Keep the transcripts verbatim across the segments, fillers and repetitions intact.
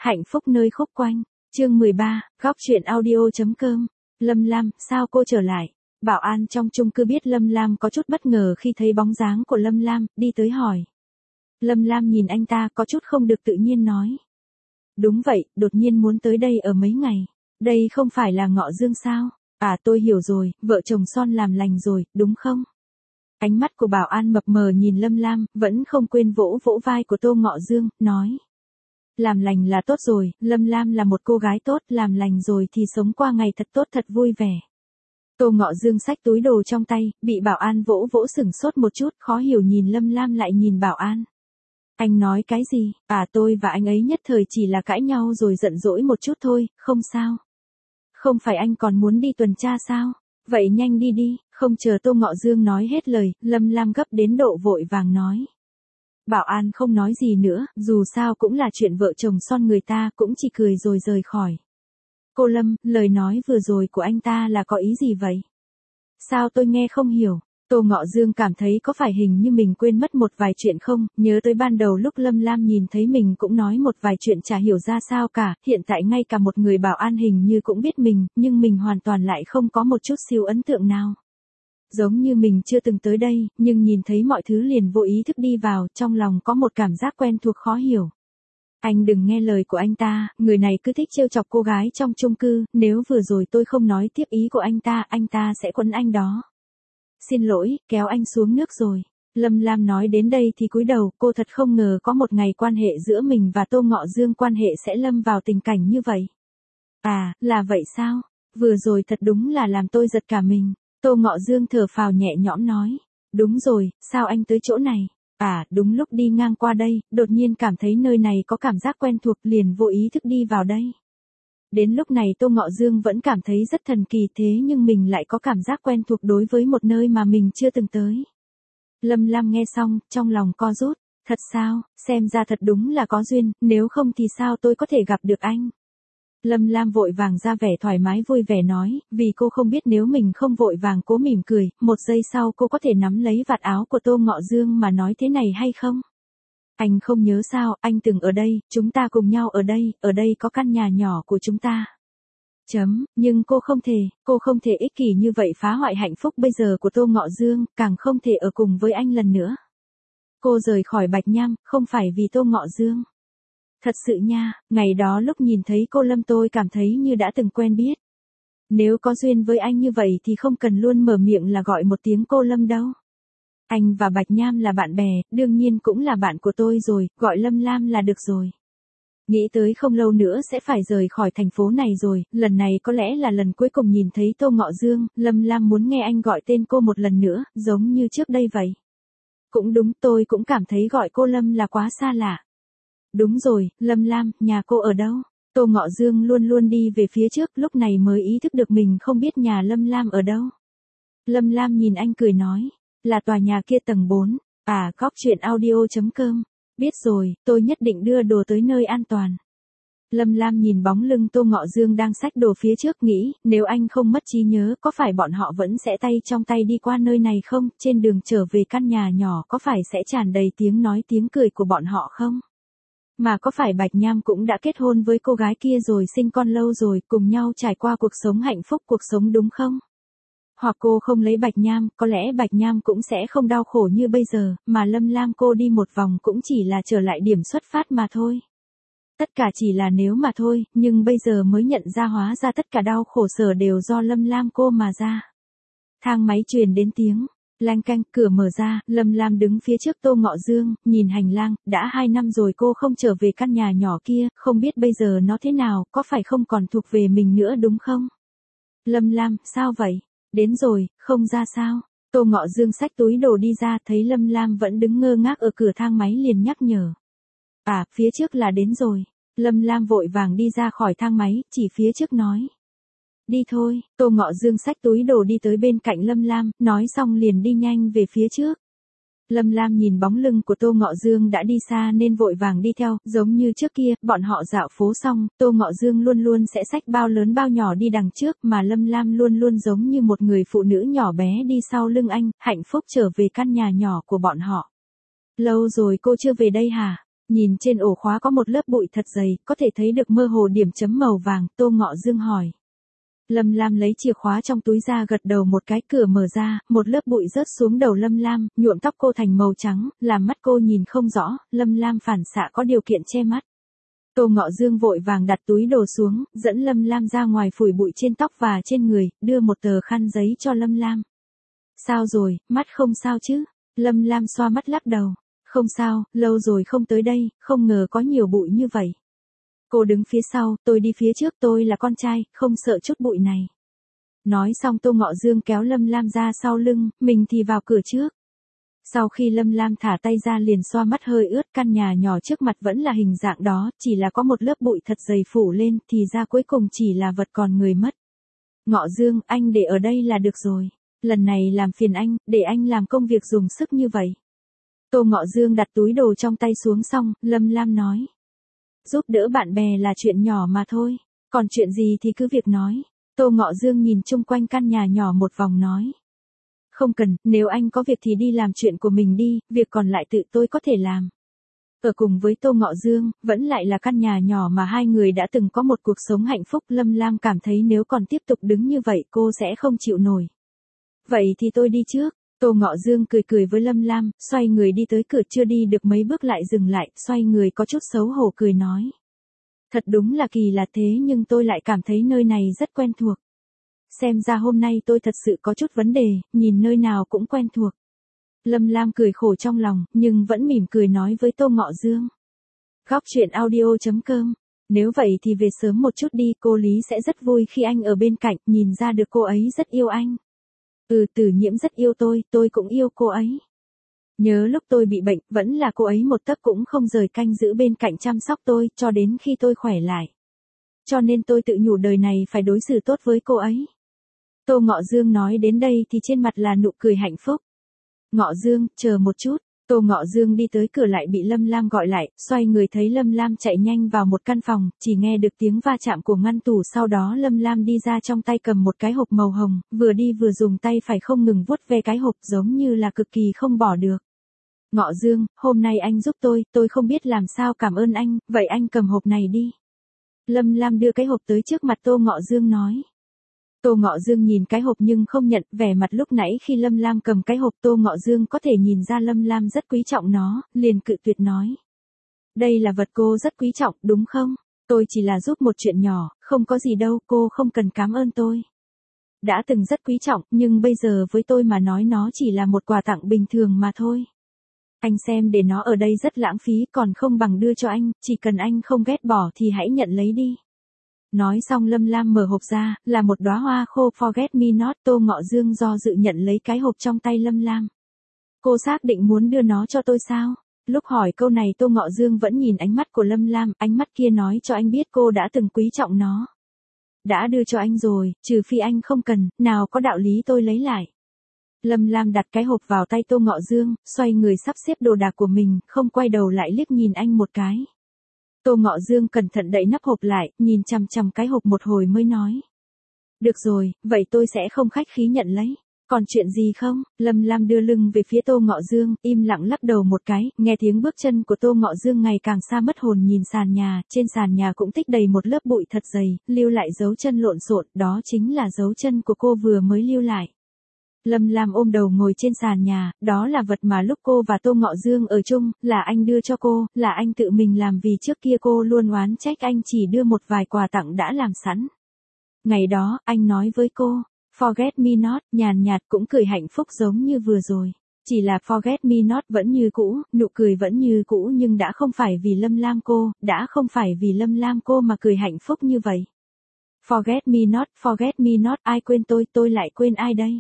Hạnh phúc nơi khúc quanh, chương mười ba, góc truyện audio.com, Lâm Lam, sao cô trở lại? Bảo an trong chung cư biết Lâm Lam có chút bất ngờ khi thấy bóng dáng của Lâm Lam, đi tới hỏi. Lâm Lam nhìn anh ta có chút không được tự nhiên nói. Đúng vậy, đột nhiên muốn tới đây ở mấy ngày. Đây không phải là Ngọ Dương sao? À tôi hiểu rồi, vợ chồng son làm lành rồi, đúng không? Ánh mắt của bảo an mập mờ nhìn Lâm Lam, vẫn không quên vỗ vỗ vai của Tô Ngọ Dương, nói. Làm lành là tốt rồi, Lâm Lam là một cô gái tốt, làm lành rồi thì sống qua ngày thật tốt thật vui vẻ. Tô Ngọ Dương xách túi đồ trong tay, bị bảo an vỗ vỗ sửng sốt một chút, khó hiểu nhìn Lâm Lam lại nhìn bảo an. Anh nói cái gì? À tôi và anh ấy nhất thời chỉ là cãi nhau rồi giận dỗi một chút thôi, không sao. Không phải anh còn muốn đi tuần tra sao? Vậy nhanh đi đi, không chờ Tô Ngọ Dương nói hết lời, Lâm Lam gấp đến độ vội vàng nói. Bảo an không nói gì nữa, dù sao cũng là chuyện vợ chồng son người ta cũng chỉ cười rồi rời khỏi. Cô Lâm, lời nói vừa rồi của anh ta là có ý gì vậy? Sao tôi nghe không hiểu? Tô Ngọ Dương cảm thấy có phải hình như mình quên mất một vài chuyện không, nhớ tới ban đầu lúc Lâm Lam nhìn thấy mình cũng nói một vài chuyện chả hiểu ra sao cả, hiện tại ngay cả một người bảo an hình như cũng biết mình, nhưng mình hoàn toàn lại không có một chút siêu ấn tượng nào. Giống như mình chưa từng tới đây, nhưng nhìn thấy mọi thứ liền vô ý thức đi vào, trong lòng có một cảm giác quen thuộc khó hiểu. Anh đừng nghe lời của anh ta, người này cứ thích trêu chọc cô gái trong chung cư, nếu vừa rồi tôi không nói tiếp ý của anh ta, anh ta sẽ quấn anh đó. Xin lỗi, kéo anh xuống nước rồi. Lâm Lam nói đến đây thì cúi đầu, cô thật không ngờ có một ngày quan hệ giữa mình và Tô Ngọ Dương quan hệ sẽ lâm vào tình cảnh như vậy. À, là vậy sao? Vừa rồi thật đúng là làm tôi giật cả mình. Tô Ngọ Dương thở phào nhẹ nhõm nói. Đúng rồi, sao anh tới chỗ này? À, đúng lúc đi ngang qua đây, đột nhiên cảm thấy nơi này có cảm giác quen thuộc liền vô ý thức đi vào đây. Đến lúc này Tô Ngọ Dương vẫn cảm thấy rất thần kỳ thế nhưng mình lại có cảm giác quen thuộc đối với một nơi mà mình chưa từng tới. Lâm Lam nghe xong, trong lòng co rút, thật sao, xem ra thật đúng là có duyên, nếu không thì sao tôi có thể gặp được anh. Lâm Lam vội vàng ra vẻ thoải mái vui vẻ nói, vì cô không biết nếu mình không vội vàng cố mỉm cười, một giây sau cô có thể nắm lấy vạt áo của Tô Ngọ Dương mà nói thế này hay không? Anh không nhớ sao, anh từng ở đây, chúng ta cùng nhau ở đây, ở đây có căn nhà nhỏ của chúng ta. Chấm, nhưng cô không thể, cô không thể ích kỷ như vậy phá hoại hạnh phúc bây giờ của Tô Ngọ Dương, càng không thể ở cùng với anh lần nữa. Cô rời khỏi Bạch Nham, không phải vì Tô Ngọ Dương. Thật sự nha, ngày đó lúc nhìn thấy cô Lâm tôi cảm thấy như đã từng quen biết. Nếu có duyên với anh như vậy thì không cần luôn mở miệng là gọi một tiếng cô Lâm đâu. Anh và Bạch Nham là bạn bè, đương nhiên cũng là bạn của tôi rồi, gọi Lâm Lam là được rồi. Nghĩ tới không lâu nữa sẽ phải rời khỏi thành phố này rồi, lần này có lẽ là lần cuối cùng nhìn thấy Tô Ngọ Dương, Lâm Lam muốn nghe anh gọi tên cô một lần nữa, giống như trước đây vậy. Cũng đúng, tôi cũng cảm thấy gọi cô Lâm là quá xa lạ. Đúng rồi, Lâm Lam, nhà cô ở đâu? Tô Ngọ Dương luôn luôn đi về phía trước, lúc này mới ý thức được mình không biết nhà Lâm Lam ở đâu. Lâm Lam nhìn anh cười nói, là tòa nhà kia tầng bốn, à, góc truyện audio.com. Biết rồi, tôi nhất định đưa đồ tới nơi an toàn. Lâm Lam nhìn bóng lưng Tô Ngọ Dương đang xách đồ phía trước nghĩ, nếu anh không mất trí nhớ, có phải bọn họ vẫn sẽ tay trong tay đi qua nơi này không? Trên đường trở về căn nhà nhỏ có phải sẽ tràn đầy tiếng nói tiếng cười của bọn họ không? Mà có phải Bạch Nham cũng đã kết hôn với cô gái kia rồi sinh con lâu rồi, cùng nhau trải qua cuộc sống hạnh phúc cuộc sống đúng không? Hoặc cô không lấy Bạch Nham, có lẽ Bạch Nham cũng sẽ không đau khổ như bây giờ, mà Lâm Lam cô đi một vòng cũng chỉ là trở lại điểm xuất phát mà thôi. Tất cả chỉ là nếu mà thôi, nhưng bây giờ mới nhận ra hóa ra tất cả đau khổ sở đều do Lâm Lam cô mà ra. Thang máy truyền đến tiếng, lanh canh, cửa mở ra, Lâm Lam đứng phía trước Tô Ngọ Dương, nhìn hành lang, đã hai năm rồi cô không trở về căn nhà nhỏ kia, không biết bây giờ nó thế nào, có phải không còn thuộc về mình nữa đúng không? Lâm Lam, sao vậy? Đến rồi, không ra sao? Tô Ngọ Dương xách túi đồ đi ra, thấy Lâm Lam vẫn đứng ngơ ngác ở cửa thang máy liền nhắc nhở. À, phía trước là đến rồi. Lâm Lam vội vàng đi ra khỏi thang máy, chỉ phía trước nói. Đi thôi, Tô Ngọ Dương xách túi đồ đi tới bên cạnh Lâm Lam, nói xong liền đi nhanh về phía trước. Lâm Lam nhìn bóng lưng của Tô Ngọ Dương đã đi xa nên vội vàng đi theo, giống như trước kia, bọn họ dạo phố xong, Tô Ngọ Dương luôn luôn sẽ xách bao lớn bao nhỏ đi đằng trước mà Lâm Lam luôn luôn giống như một người phụ nữ nhỏ bé đi sau lưng anh, hạnh phúc trở về căn nhà nhỏ của bọn họ. Lâu rồi cô chưa về đây hả? Nhìn trên ổ khóa có một lớp bụi thật dày, có thể thấy được mơ hồ điểm chấm màu vàng, Tô Ngọ Dương hỏi. Lâm Lam lấy chìa khóa trong túi ra gật đầu một cái, cửa mở ra, một lớp bụi rớt xuống đầu Lâm Lam, nhuộm tóc cô thành màu trắng, làm mắt cô nhìn không rõ, Lâm Lam phản xạ có điều kiện che mắt. Tô Ngọ Dương vội vàng đặt túi đồ xuống, dẫn Lâm Lam ra ngoài phủi bụi trên tóc và trên người, đưa một tờ khăn giấy cho Lâm Lam. Sao rồi, mắt không sao chứ? Lâm Lam xoa mắt lắc đầu. Không sao, lâu rồi không tới đây, không ngờ có nhiều bụi như vậy. Cô đứng phía sau, tôi đi phía trước, tôi là con trai, không sợ chút bụi này. Nói xong Tô Ngọ Dương kéo Lâm Lam ra sau lưng, mình thì vào cửa trước. Sau khi Lâm Lam thả tay ra liền xoa mắt hơi ướt, căn nhà nhỏ trước mặt vẫn là hình dạng đó, chỉ là có một lớp bụi thật dày phủ lên, thì ra cuối cùng chỉ là vật còn người mất. Ngọ Dương, anh để ở đây là được rồi. Lần này làm phiền anh, để anh làm công việc dùng sức như vậy. Tô Ngọ Dương đặt túi đồ trong tay xuống xong, Lâm Lam nói. Giúp đỡ bạn bè là chuyện nhỏ mà thôi, còn chuyện gì thì cứ việc nói. Tô Ngọ Dương nhìn chung quanh căn nhà nhỏ một vòng nói. Không cần, nếu anh có việc thì đi làm chuyện của mình đi, việc còn lại tự tôi có thể làm. Ở cùng với Tô Ngọ Dương, vẫn lại là căn nhà nhỏ mà hai người đã từng có một cuộc sống hạnh phúc. Lâm Lam cảm thấy nếu còn tiếp tục đứng như vậy cô sẽ không chịu nổi. Vậy thì tôi đi trước. Tô Ngọ Dương cười cười với Lâm Lam, xoay người đi tới cửa, chưa đi được mấy bước lại dừng lại, xoay người có chút xấu hổ cười nói. Thật đúng là kỳ lạ thế nhưng tôi lại cảm thấy nơi này rất quen thuộc. Xem ra hôm nay tôi thật sự có chút vấn đề, nhìn nơi nào cũng quen thuộc. Lâm Lam cười khổ trong lòng, nhưng vẫn mỉm cười nói với Tô Ngọ Dương. Góc truyện audio chấm com. Nếu vậy thì về sớm một chút đi, cô Lý sẽ rất vui khi anh ở bên cạnh, nhìn ra được cô ấy rất yêu anh. Ừ, Tử Nhiễm rất yêu tôi, tôi cũng yêu cô ấy. Nhớ lúc tôi bị bệnh, vẫn là cô ấy một tấc cũng không rời canh giữ bên cạnh chăm sóc tôi, cho đến khi tôi khỏe lại. Cho nên tôi tự nhủ đời này phải đối xử tốt với cô ấy. Tô Ngọ Dương nói đến đây thì trên mặt là nụ cười hạnh phúc. Ngọ Dương, chờ một chút. Tô Ngọ Dương đi tới cửa lại bị Lâm Lam gọi lại, xoay người thấy Lâm Lam chạy nhanh vào một căn phòng, chỉ nghe được tiếng va chạm của ngăn tủ, sau đó Lâm Lam đi ra trong tay cầm một cái hộp màu hồng, vừa đi vừa dùng tay phải không ngừng vuốt ve cái hộp giống như là cực kỳ không bỏ được. Ngọ Dương, hôm nay anh giúp tôi, tôi không biết làm sao cảm ơn anh, vậy anh cầm hộp này đi. Lâm Lam đưa cái hộp tới trước mặt Tô Ngọ Dương nói. Tô Ngọ Dương nhìn cái hộp nhưng không nhận, vẻ mặt lúc nãy khi Lâm Lam cầm cái hộp Tô Ngọ Dương có thể nhìn ra Lâm Lam rất quý trọng nó, liền cự tuyệt nói. Đây là vật cô rất quý trọng, đúng không? Tôi chỉ là giúp một chuyện nhỏ, không có gì đâu, cô không cần cảm ơn tôi. Đã từng rất quý trọng, nhưng bây giờ với tôi mà nói nó chỉ là một quà tặng bình thường mà thôi. Anh xem để nó ở đây rất lãng phí, còn không bằng đưa cho anh, chỉ cần anh không ghét bỏ thì hãy nhận lấy đi. Nói xong Lâm Lam mở hộp ra, là một đóa hoa khô Forget Me Not. Tô Ngọ Dương do dự nhận lấy cái hộp trong tay Lâm Lam. Cô xác định muốn đưa nó cho tôi sao? Lúc hỏi câu này Tô Ngọ Dương vẫn nhìn ánh mắt của Lâm Lam, ánh mắt kia nói cho anh biết cô đã từng quý trọng nó. Đã đưa cho anh rồi, trừ phi anh không cần, nào có đạo lý tôi lấy lại. Lâm Lam đặt cái hộp vào tay Tô Ngọ Dương, xoay người sắp xếp đồ đạc của mình, không quay đầu lại liếc nhìn anh một cái. Tô Ngọ Dương cẩn thận đậy nắp hộp lại, nhìn chằm chằm cái hộp một hồi mới nói. Được rồi, vậy tôi sẽ không khách khí nhận lấy. Còn chuyện gì không? Lâm Lam đưa lưng về phía Tô Ngọ Dương, im lặng lắc đầu một cái, nghe tiếng bước chân của Tô Ngọ Dương ngày càng xa mất hồn nhìn sàn nhà, trên sàn nhà cũng tích đầy một lớp bụi thật dày, lưu lại dấu chân lộn xộn, đó chính là dấu chân của cô vừa mới lưu lại. Lâm Lam ôm đầu ngồi trên sàn nhà, đó là vật mà lúc cô và Tô Ngọ Dương ở chung, là anh đưa cho cô, là anh tự mình làm vì trước kia cô luôn oán trách anh chỉ đưa một vài quà tặng đã làm sẵn. Ngày đó, anh nói với cô, Forget Me Not, nhàn nhạt cũng cười hạnh phúc giống như vừa rồi. Chỉ là Forget Me Not vẫn như cũ, nụ cười vẫn như cũ nhưng đã không phải vì Lâm Lam cô, đã không phải vì Lâm Lam cô mà cười hạnh phúc như vậy. Forget Me Not, Forget Me Not, ai quên tôi, tôi lại quên ai đây?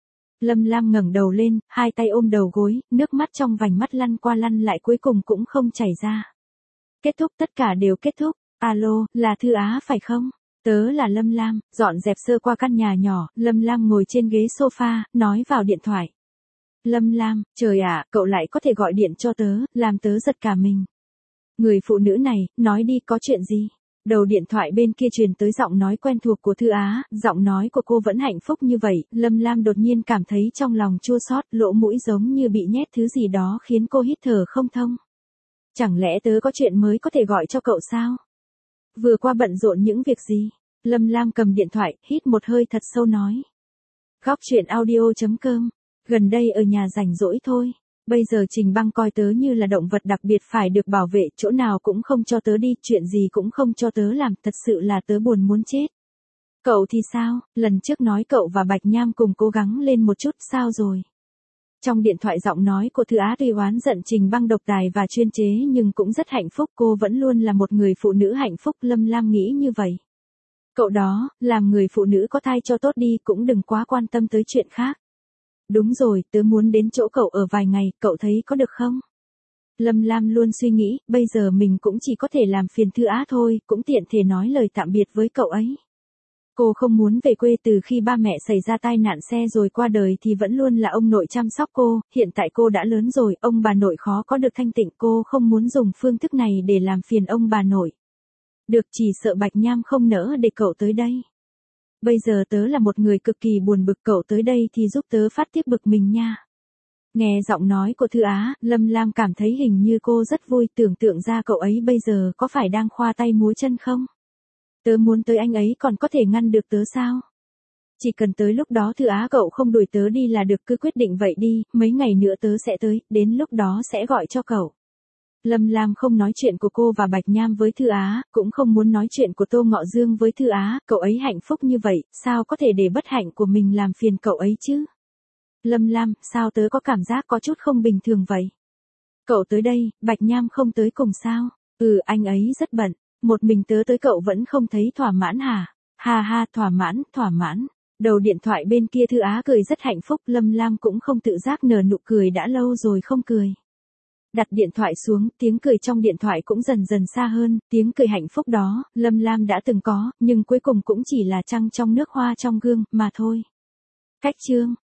Lâm Lam ngẩng đầu lên, hai tay ôm đầu gối, nước mắt trong vành mắt lăn qua lăn lại cuối cùng cũng không chảy ra. Kết thúc, tất cả đều kết thúc. Alo, là Thư Á phải không? Tớ là Lâm Lam, dọn dẹp sơ qua căn nhà nhỏ, Lâm Lam ngồi trên ghế sofa, nói vào điện thoại. Lâm Lam, trời ạ, cậu lại có thể gọi điện cho tớ, làm tớ giật cả mình. Người phụ nữ này, nói đi có chuyện gì? Đầu điện thoại bên kia truyền tới giọng nói quen thuộc của Thư Á, giọng nói của cô vẫn hạnh phúc như vậy, Lâm Lam đột nhiên cảm thấy trong lòng chua xót, lỗ mũi giống như bị nhét thứ gì đó khiến cô hít thở không thông. Chẳng lẽ tớ có chuyện mới có thể gọi cho cậu sao? Vừa qua bận rộn những việc gì? Lâm Lam cầm điện thoại, hít một hơi thật sâu nói. Góc chuyện audio.com. Gần đây ở nhà rảnh rỗi thôi. Bây giờ Trình Băng coi tớ như là động vật đặc biệt phải được bảo vệ, chỗ nào cũng không cho tớ đi, chuyện gì cũng không cho tớ làm, thật sự là tớ buồn muốn chết. Cậu thì sao, lần trước nói cậu và Bạch Nham cùng cố gắng lên một chút, sao rồi? Trong điện thoại giọng nói của Thư Á tuy oán giận Trình Băng độc tài và chuyên chế nhưng cũng rất hạnh phúc, cô vẫn luôn là một người phụ nữ hạnh phúc, Lâm Lam nghĩ như vậy. Cậu đó, làm người phụ nữ có thai cho tốt đi, cũng đừng quá quan tâm tới chuyện khác. Đúng rồi, tớ muốn đến chỗ cậu ở vài ngày, cậu thấy có được không? Lâm Lam luôn suy nghĩ, bây giờ mình cũng chỉ có thể làm phiền Thư Á thôi, cũng tiện thể nói lời tạm biệt với cậu ấy. Cô không muốn về quê, từ khi ba mẹ xảy ra tai nạn xe rồi qua đời thì vẫn luôn là ông nội chăm sóc cô, hiện tại cô đã lớn rồi, ông bà nội khó có được thanh tịnh, cô không muốn dùng phương thức này để làm phiền ông bà nội. Được, chỉ sợ Bạch Nham không nỡ để cậu tới đây. Bây giờ tớ là một người cực kỳ buồn bực, cậu tới đây thì giúp tớ phát tiết bực mình nha. Nghe giọng nói của Thư Á, Lâm Lam cảm thấy hình như cô rất vui, tưởng tượng ra cậu ấy bây giờ có phải đang khoa tay múa chân không? Tớ muốn tới anh ấy còn có thể ngăn được tớ sao? Chỉ cần tới lúc đó Thư Á cậu không đuổi tớ đi là được, cứ quyết định vậy đi, mấy ngày nữa tớ sẽ tới, đến lúc đó sẽ gọi cho cậu. Lâm Lam không nói chuyện của cô và Bạch Nham với Thư Á, cũng không muốn nói chuyện của Tô Ngọ Dương với Thư Á, cậu ấy hạnh phúc như vậy, sao có thể để bất hạnh của mình làm phiền cậu ấy chứ? Lâm Lam, sao tớ có cảm giác có chút không bình thường vậy? Cậu tới đây, Bạch Nham không tới cùng sao? Ừ, anh ấy rất bận, một mình tớ tới cậu vẫn không thấy thỏa mãn hả? Ha ha, thỏa mãn, thỏa mãn. Đầu điện thoại bên kia Thư Á cười rất hạnh phúc, Lâm Lam cũng không tự giác nở nụ cười, đã lâu rồi không cười. Đặt điện thoại xuống, tiếng cười trong điện thoại cũng dần dần xa hơn, tiếng cười hạnh phúc đó, Lâm Lam đã từng có, nhưng cuối cùng cũng chỉ là trăng trong nước hoa trong gương, mà thôi. Cách chương.